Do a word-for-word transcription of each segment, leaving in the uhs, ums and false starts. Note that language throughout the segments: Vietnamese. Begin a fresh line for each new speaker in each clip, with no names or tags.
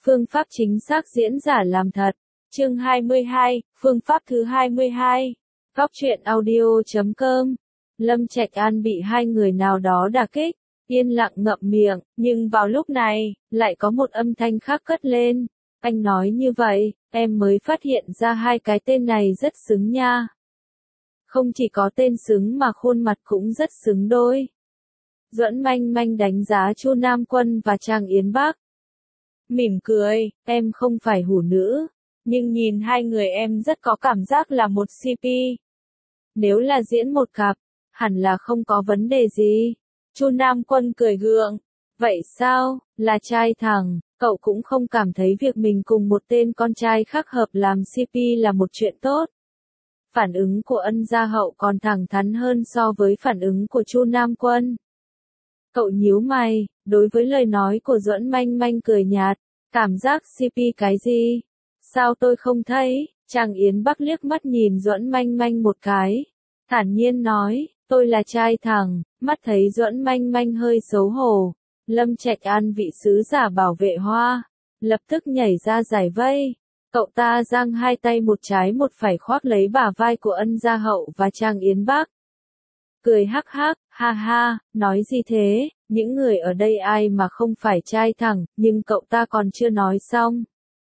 Phương pháp chính xác diễn giả làm thật. Chương hai mươi hai, phương pháp thứ hai mươi hai. Góc truyện audio chấm com. Lâm Trạch An bị hai người nào đó đả kích, yên lặng ngậm miệng, nhưng vào lúc này, lại có một âm thanh khác cất lên. Anh nói như vậy, em mới phát hiện ra hai cái tên này rất xứng nha. Không chỉ có tên xứng mà khuôn mặt cũng rất xứng đôi. Duẫn Manh Manh đánh giá Chu Nam Quân và Trang Yến Bắc. Mỉm cười, em không phải hủ nữ, nhưng nhìn hai người em rất có cảm giác là một xê pê. Nếu là diễn một cặp, hẳn là không có vấn đề gì. Chu Nam Quân cười gượng. Vậy sao, là trai thẳng, cậu cũng không cảm thấy việc mình cùng một tên con trai khác hợp làm xê pê là một chuyện tốt. Phản ứng của Ân Gia Hậu còn thẳng thắn hơn so với phản ứng của Chu Nam Quân. Cậu nhíu mày, đối với lời nói của Duẫn Manh Manh cười nhạt, cảm giác xê pê cái gì? Sao tôi không thấy? Trang Yến Bắc liếc mắt nhìn Duẫn Manh Manh một cái, thản nhiên nói, tôi là trai thẳng. Mắt thấy Duẫn Manh Manh hơi xấu hổ, Lâm Trạch An vị sứ giả bảo vệ hoa, lập tức nhảy ra giải vây. Cậu ta giang hai tay một trái một phải khoác lấy bả vai của Ân Gia Hậu và Trang Yến Bắc. Cười hắc hắc, ha ha, nói gì thế, những người ở đây ai mà không phải trai thẳng, nhưng cậu ta còn chưa nói xong.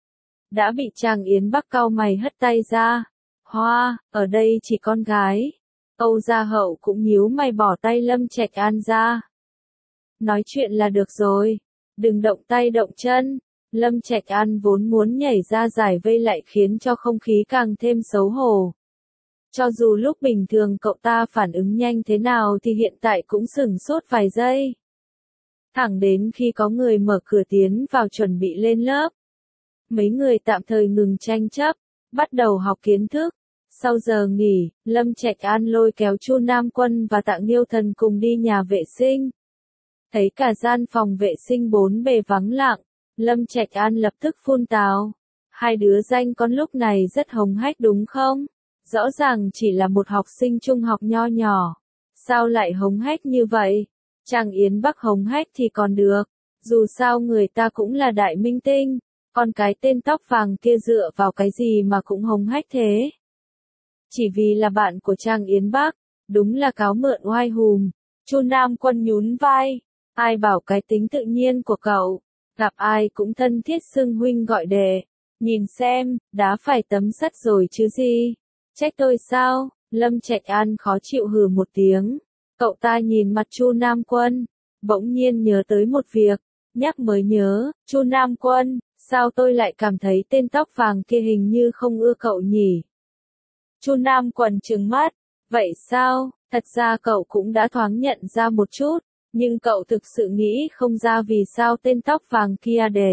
Đã bị Trang Yến Bắc cau mày hất tay ra. Hoa, ở đây chỉ con gái. Âu Gia Hậu cũng nhíu mày bỏ tay Lâm Trạch An ra. Nói chuyện là được rồi, đừng động tay động chân. Lâm Trạch An vốn muốn nhảy ra giải vây lại khiến cho không khí càng thêm xấu hổ. Cho dù lúc bình thường cậu ta phản ứng nhanh thế nào thì hiện tại cũng sửng sốt vài giây. Thẳng đến khi có người mở cửa tiến vào chuẩn bị lên lớp. Mấy người tạm thời ngừng tranh chấp, bắt đầu học kiến thức. Sau giờ nghỉ, Lâm Trạch An lôi kéo Chu Nam Quân và Tạng Nghiêu Thần cùng đi nhà vệ sinh. Thấy cả gian phòng vệ sinh bốn bề vắng lặng, Lâm Trạch An lập tức phun tào. Hai đứa danh con lúc này rất hống hách đúng không? Rõ ràng chỉ là một học sinh trung học nho nhỏ. Sao lại hống hách như vậy? Trang Yến Bắc hống hách thì còn được. Dù sao người ta cũng là đại minh tinh. Còn cái tên tóc vàng kia dựa vào cái gì mà cũng hống hách thế? Chỉ vì là bạn của Trang Yến Bắc. Đúng là cáo mượn oai hùm. Chu Nam Quân nhún vai. Ai bảo cái tính tự nhiên của cậu. Gặp ai cũng thân thiết xưng huynh gọi đệ. Nhìn xem, đá phải tấm sắt rồi chứ gì. Trách tôi sao? Lâm Trạch An khó chịu hừ một tiếng. Cậu ta nhìn mặt Chu Nam Quân, bỗng nhiên nhớ tới một việc, nhắc mới nhớ, Chu Nam Quân, sao tôi lại cảm thấy tên tóc vàng kia hình như không ưa cậu nhỉ? Chu Nam Quân trừng mắt, vậy sao? Thật ra cậu cũng đã thoáng nhận ra một chút, nhưng cậu thực sự nghĩ không ra vì sao tên tóc vàng kia đẹp.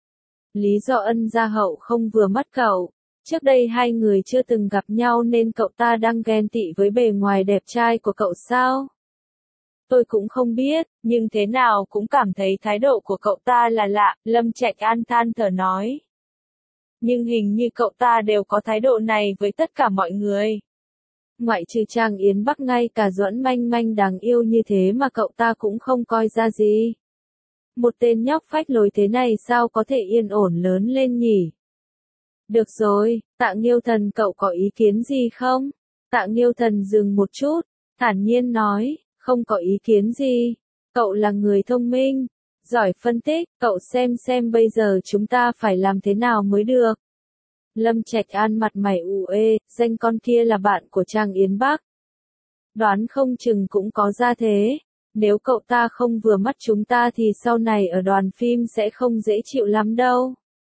Lý do Ân Gia Hậu không vừa mắt cậu. Trước đây hai người chưa từng gặp nhau nên cậu ta đang ghen tị với bề ngoài đẹp trai của cậu sao? Tôi cũng không biết, nhưng thế nào cũng cảm thấy thái độ của cậu ta là lạ, Lâm Trạch An than thở nói. Nhưng hình như cậu ta đều có thái độ này với tất cả mọi người. Ngoại trừ Trang Yến Bắc ngay cả Duẫn Manh Manh đáng yêu như thế mà cậu ta cũng không coi ra gì. Một tên nhóc phách lối thế này sao có thể yên ổn lớn lên nhỉ? Được rồi, Tạng Nghiêu Thần cậu có ý kiến gì không? Tạng Nghiêu Thần dừng một chút, thản nhiên nói, không có ý kiến gì. Cậu là người thông minh, giỏi phân tích, cậu xem xem bây giờ chúng ta phải làm thế nào mới được. Lâm Trạch An mặt mày u ê, danh con kia là bạn của Trang Yến Bắc. Đoán không chừng cũng có ra thế. Nếu cậu ta không vừa mắt chúng ta thì sau này ở đoàn phim sẽ không dễ chịu lắm đâu.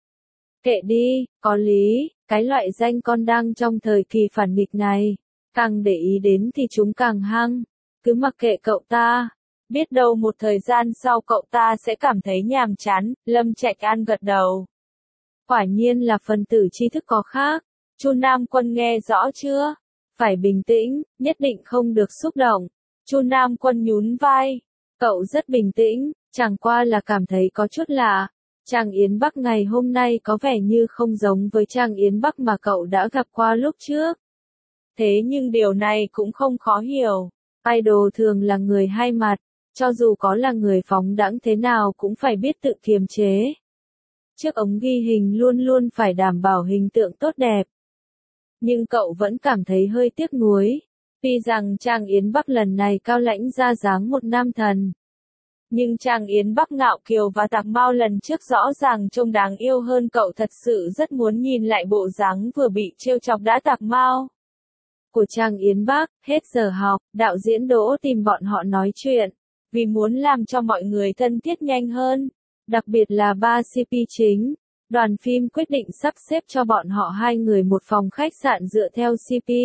Kệ đi, có lý, cái loại danh con đang trong thời kỳ phản nghịch này. Càng để ý đến thì chúng càng hăng. Cứ mặc kệ cậu ta. Biết đâu một thời gian sau cậu ta sẽ cảm thấy nhàm chán, Lâm Trạch An gật đầu. Quả nhiên là phần tử tri thức có khác. Chu Nam Quân nghe rõ chưa? Phải bình tĩnh, nhất định không được xúc động. Chu Nam Quân nhún vai. Cậu rất bình tĩnh, chẳng qua là cảm thấy có chút lạ. Trang Yến Bắc ngày hôm nay có vẻ như không giống với Trang Yến Bắc mà cậu đã gặp qua lúc trước. Thế nhưng điều này cũng không khó hiểu. Idol thường là người hai mặt, cho dù có là người phóng đãng thế nào cũng phải biết tự kiềm chế. Chiếc ống ghi hình luôn luôn phải đảm bảo hình tượng tốt đẹp. Nhưng cậu vẫn cảm thấy hơi tiếc nuối. Tuy rằng Trang Yến Bắc lần này cao lãnh ra dáng một nam thần. Nhưng Trang Yến Bắc ngạo kiều và tạc mau lần trước rõ ràng trông đáng yêu hơn, cậu thật sự rất muốn nhìn lại bộ dáng vừa bị trêu chọc đã tạc mau của Trang Yến Bắc. Hết giờ học, đạo diễn Đỗ tìm bọn họ nói chuyện. Vì muốn làm cho mọi người thân thiết nhanh hơn. Đặc biệt là ba xê pê chính. Đoàn phim quyết định sắp xếp cho bọn họ hai người một phòng khách sạn dựa theo xê pê.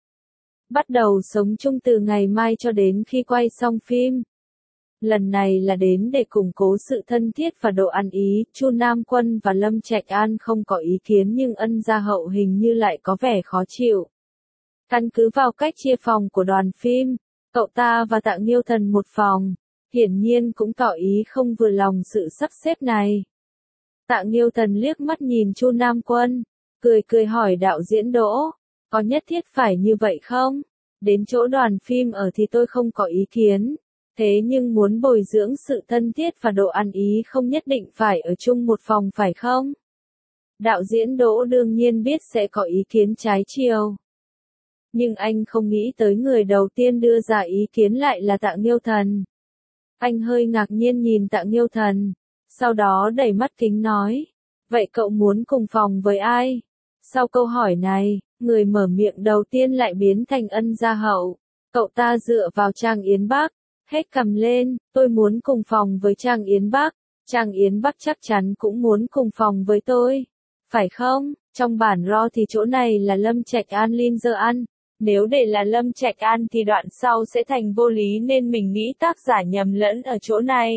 Bắt đầu sống chung từ ngày mai cho đến khi quay xong phim. Lần này là đến để củng cố sự thân thiết và độ ăn ý. Chu Nam Quân và Lâm Trạch An không có ý kiến nhưng Ân Gia Hậu hình như lại có vẻ khó chịu. Căn cứ vào cách chia phòng của đoàn phim, cậu ta và Tạ Nghiêu Thần một phòng, hiển nhiên cũng tỏ ý không vừa lòng sự sắp xếp này. Tạ Nghiêu Thần liếc mắt nhìn Chu Nam Quân, cười cười hỏi đạo diễn Đỗ, có nhất thiết phải như vậy không? Đến chỗ đoàn phim ở thì tôi không có ý kiến, thế nhưng muốn bồi dưỡng sự thân thiết và độ ăn ý không nhất định phải ở chung một phòng phải không? Đạo diễn Đỗ đương nhiên biết sẽ có ý kiến trái chiều. Nhưng anh không nghĩ tới người đầu tiên đưa ra ý kiến lại là Tạ Nghiêu Thần. Anh hơi ngạc nhiên nhìn Tạ Nghiêu Thần, sau đó đẩy mắt kính nói, vậy cậu muốn cùng phòng với ai? Sau câu hỏi này, người mở miệng đầu tiên lại biến thành Ân Gia Hậu. Cậu ta dựa vào Trang Yến Bắc, hết cầm lên, tôi muốn cùng phòng với Trang Yến Bắc. Trang Yến Bắc chắc chắn cũng muốn cùng phòng với tôi. Phải không? Trong bản ro thì chỗ này là Lâm Trạch An Lim Dơ Ăn. Nếu để là Lâm Trạch An thì đoạn sau sẽ thành vô lý nên mình nghĩ tác giả nhầm lẫn ở chỗ này.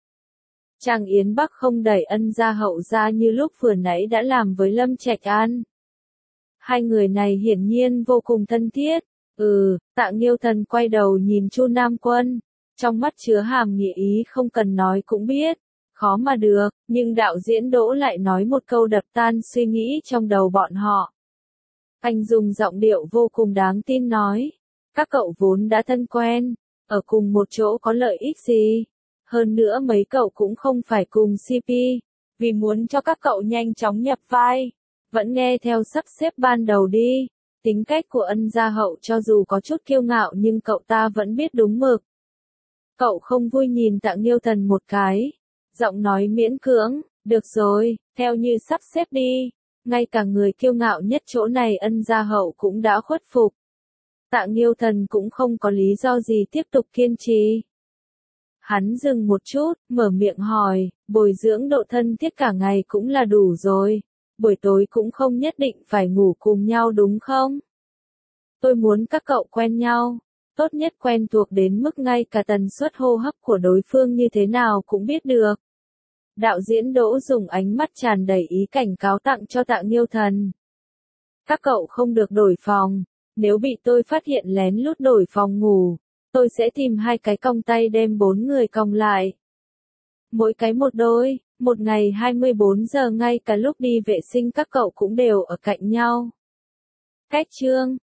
Trang Yến Bắc không đẩy Ân Gia Hậu ra như lúc vừa nãy đã làm với Lâm Trạch An. Hai người này hiển nhiên vô cùng thân thiết. Ừ, Tạ Nghiêu Thần quay đầu nhìn Chu Nam Quân. Trong mắt chứa hàm nghĩa ý không cần nói cũng biết. Khó mà được, nhưng đạo diễn Đỗ lại nói một câu đập tan suy nghĩ trong đầu bọn họ. Anh dùng giọng điệu vô cùng đáng tin nói. Các cậu vốn đã thân quen, ở cùng một chỗ có lợi ích gì? Hơn nữa mấy cậu cũng không phải cùng xê pê, vì muốn cho các cậu nhanh chóng nhập vai. Vẫn nghe theo sắp xếp ban đầu đi. Tính cách của Ân Gia Hậu cho dù có chút kiêu ngạo nhưng cậu ta vẫn biết đúng mực. Cậu không vui nhìn Tạ Nghiêu Thần một cái. Giọng nói miễn cưỡng, được rồi, theo như sắp xếp đi. Ngay cả người kiêu ngạo nhất chỗ này Ân Gia Hậu cũng đã khuất phục. Tạ Nghiêu Thần cũng không có lý do gì tiếp tục kiên trì. Hắn dừng một chút, mở miệng hỏi, bồi dưỡng độ thân thiết cả ngày cũng là đủ rồi. Buổi tối cũng không nhất định phải ngủ cùng nhau đúng không? Tôi muốn các cậu quen nhau. Tốt nhất quen thuộc đến mức ngay cả tần suất hô hấp của đối phương như thế nào cũng biết được. Đạo diễn Đỗ dùng ánh mắt tràn đầy ý cảnh cáo tặng cho Tạ Nghiêu Thần. Các cậu không được đổi phòng. Nếu bị tôi phát hiện lén lút đổi phòng ngủ, tôi sẽ tìm hai cái còng tay đem bốn người còng lại. Mỗi cái một đôi, một ngày hai mươi bốn giờ ngay cả lúc đi vệ sinh các cậu cũng đều ở cạnh nhau. Cách chương